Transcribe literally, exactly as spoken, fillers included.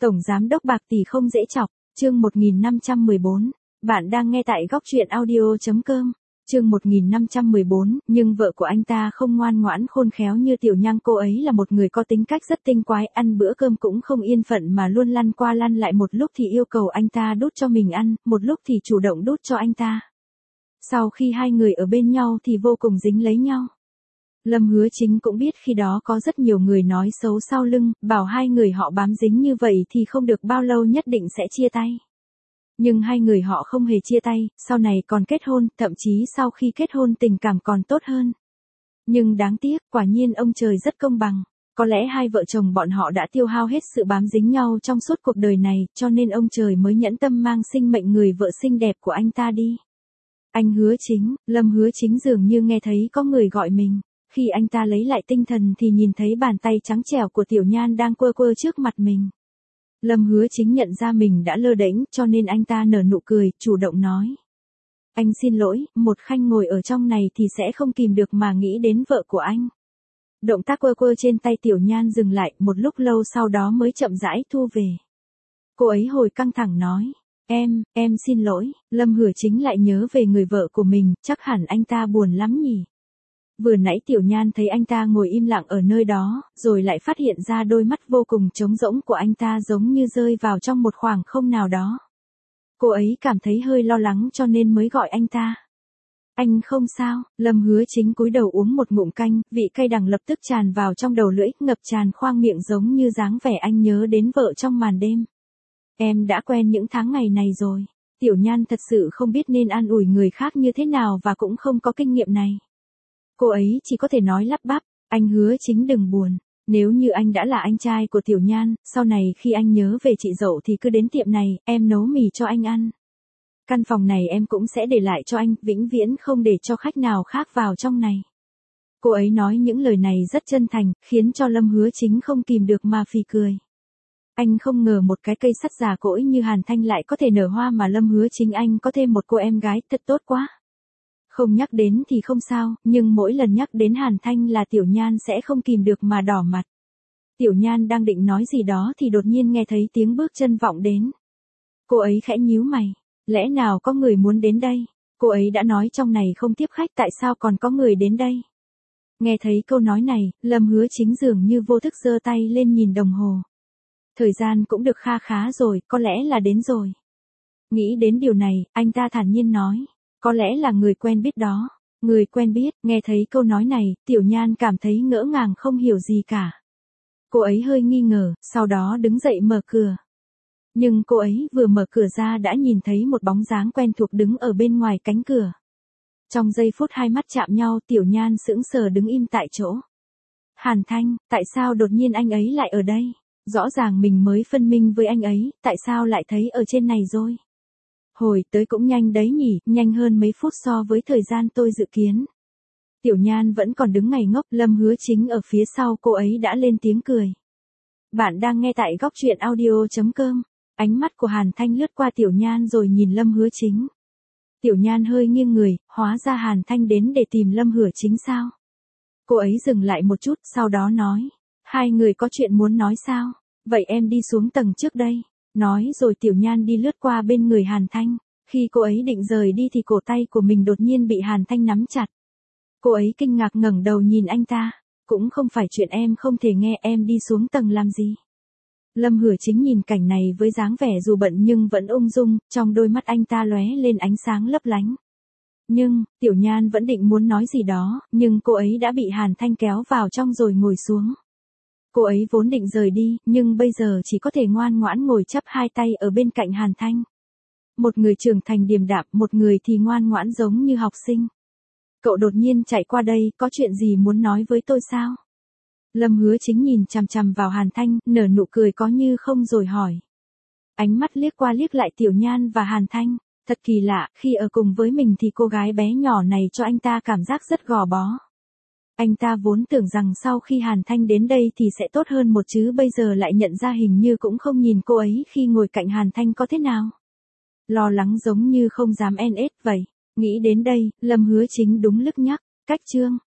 Tổng giám đốc bạc tỷ không dễ chọc, chương một nghìn năm trăm mười bốn. Bạn đang nghe tại góc truyện audio chấm com. Chương một nghìn năm trăm mười bốn, nhưng vợ của anh ta không ngoan ngoãn khôn khéo như Tiểu Nhang. Cô ấy là một người có tính cách rất tinh quái, ăn bữa cơm cũng không yên phận mà luôn lăn qua lăn lại, một lúc thì yêu cầu anh ta đút cho mình ăn, một lúc thì chủ động đút cho anh ta. Sau khi hai người ở bên nhau thì vô cùng dính lấy nhau. Lâm Hứa Chính cũng biết khi đó có rất nhiều người nói xấu sau lưng, bảo hai người họ bám dính như vậy thì không được bao lâu nhất định sẽ chia tay. Nhưng hai người họ không hề chia tay, sau này còn kết hôn, thậm chí sau khi kết hôn tình cảm còn tốt hơn. Nhưng đáng tiếc, quả nhiên ông trời rất công bằng. Có lẽ hai vợ chồng bọn họ đã tiêu hao hết sự bám dính nhau trong suốt cuộc đời này, cho nên ông trời mới nhẫn tâm mang sinh mệnh người vợ xinh đẹp của anh ta đi. Anh Hứa Chính, Lâm Hứa Chính dường như nghe thấy có người gọi mình. Khi anh ta lấy lại tinh thần thì nhìn thấy bàn tay trắng trẻo của Tiểu Nhan đang quơ quơ trước mặt mình. Lâm Hứa Chính nhận ra mình đã lơ đễnh, cho nên anh ta nở nụ cười, chủ động nói. Anh xin lỗi, một khanh ngồi ở trong này thì sẽ không kìm được mà nghĩ đến vợ của anh. Động tác quơ quơ trên tay Tiểu Nhan dừng lại, một lúc lâu sau đó mới chậm rãi thu về. Cô ấy hồi căng thẳng nói. Em, em xin lỗi. Lâm Hứa Chính lại nhớ về người vợ của mình, chắc hẳn anh ta buồn lắm nhỉ. Vừa nãy Tiểu Nhan thấy anh ta ngồi im lặng ở nơi đó, rồi lại phát hiện ra đôi mắt vô cùng trống rỗng của anh ta giống như rơi vào trong một khoảng không nào đó. Cô ấy cảm thấy hơi lo lắng cho nên mới gọi anh ta. Anh không sao. Lâm Hứa Chính cúi đầu uống một ngụm canh, vị cay đắng lập tức tràn vào trong đầu lưỡi, ngập tràn khoang miệng giống như dáng vẻ anh nhớ đến vợ trong màn đêm. Em đã quen những tháng ngày này rồi. Tiểu Nhan thật sự không biết nên an ủi người khác như thế nào và cũng không có kinh nghiệm này. Cô ấy chỉ có thể nói lắp bắp, anh Hứa Chính đừng buồn, nếu như anh đã là anh trai của Tiểu Nhan, sau này khi anh nhớ về chị dậu thì cứ đến tiệm này, em nấu mì cho anh ăn. Căn phòng này em cũng sẽ để lại cho anh, vĩnh viễn không để cho khách nào khác vào trong này. Cô ấy nói những lời này rất chân thành, khiến cho Lâm Hứa Chính không kìm được mà phì cười. Anh không ngờ một cái cây sắt già cỗi như Hàn Thanh lại có thể nở hoa mà Lâm Hứa Chính anh có thêm một cô em gái, thật tốt quá. Không nhắc đến thì không sao, nhưng mỗi lần nhắc đến Hàn Thanh là Tiểu Nhan sẽ không kìm được mà đỏ mặt. Tiểu Nhan đang định nói gì đó thì đột nhiên nghe thấy tiếng bước chân vọng đến. Cô ấy khẽ nhíu mày, lẽ nào có người muốn đến đây? Cô ấy đã nói trong này không tiếp khách, tại sao còn có người đến đây? Nghe thấy câu nói này, Lâm Hứa Chính dường như vô thức giơ tay lên nhìn đồng hồ. Thời gian cũng được kha khá rồi, có lẽ là đến rồi. Nghĩ đến điều này, anh ta thản nhiên nói. Có lẽ là người quen biết đó. Người quen biết. Nghe thấy câu nói này, Tiểu Nhan cảm thấy ngỡ ngàng không hiểu gì cả. Cô ấy hơi nghi ngờ, sau đó đứng dậy mở cửa. Nhưng cô ấy vừa mở cửa ra đã nhìn thấy một bóng dáng quen thuộc đứng ở bên ngoài cánh cửa. Trong giây phút hai mắt chạm nhau, Tiểu Nhan sững sờ đứng im tại chỗ. Hàn Thanh, tại sao đột nhiên anh ấy lại ở đây? Rõ ràng mình mới phân minh với anh ấy, tại sao lại thấy ở trên này rồi? Hồi tới cũng nhanh đấy nhỉ, nhanh hơn mấy phút so với thời gian tôi dự kiến. Tiểu Nhan vẫn còn đứng ngây ngốc, Lâm Hứa Chính ở phía sau cô ấy đã lên tiếng cười. Bạn đang nghe tại góc truyện audio chấm com. Ánh mắt của Hàn Thanh lướt qua Tiểu Nhan rồi nhìn Lâm Hứa Chính. Tiểu Nhan hơi nghiêng người, hóa ra Hàn Thanh đến để tìm Lâm Hứa Chính sao? Cô ấy dừng lại một chút, sau đó nói. Hai người có chuyện muốn nói sao? Vậy em đi xuống tầng trước đây. Nói rồi Tiểu Nhan đi lướt qua bên người Hàn Thanh. Khi cô ấy định rời đi thì cổ tay của mình đột nhiên bị Hàn Thanh nắm chặt. Cô ấy kinh ngạc ngẩng đầu nhìn anh ta. Cũng không phải chuyện em không thể nghe, em đi xuống tầng làm gì? Lâm Hứa Chính nhìn cảnh này với dáng vẻ dù bận nhưng vẫn ung dung, trong đôi mắt anh ta lóe lên ánh sáng lấp lánh. Nhưng, Tiểu Nhan vẫn định muốn nói gì đó, nhưng cô ấy đã bị Hàn Thanh kéo vào trong rồi ngồi xuống. Cô ấy vốn định rời đi, nhưng bây giờ chỉ có thể ngoan ngoãn ngồi chắp hai tay ở bên cạnh Hàn Thanh. Một người trưởng thành điềm đạm, một người thì ngoan ngoãn giống như học sinh. Cậu đột nhiên chạy qua đây, có chuyện gì muốn nói với tôi sao? Lâm Hứa Chính nhìn chằm chằm vào Hàn Thanh, nở nụ cười có như không rồi hỏi. Ánh mắt liếc qua liếc lại Tiểu Nhan và Hàn Thanh. Thật kỳ lạ, khi ở cùng với mình thì cô gái bé nhỏ này cho anh ta cảm giác rất gò bó. Anh ta vốn tưởng rằng sau khi Hàn Thanh đến đây thì sẽ tốt hơn một chứ bây giờ lại nhận ra hình như cũng không nhìn cô ấy khi ngồi cạnh Hàn Thanh có thế nào. Lo lắng giống như không dám en ét vậy. Nghĩ đến đây, Lâm Hứa Chính đúng lức nhắc. Cách chương.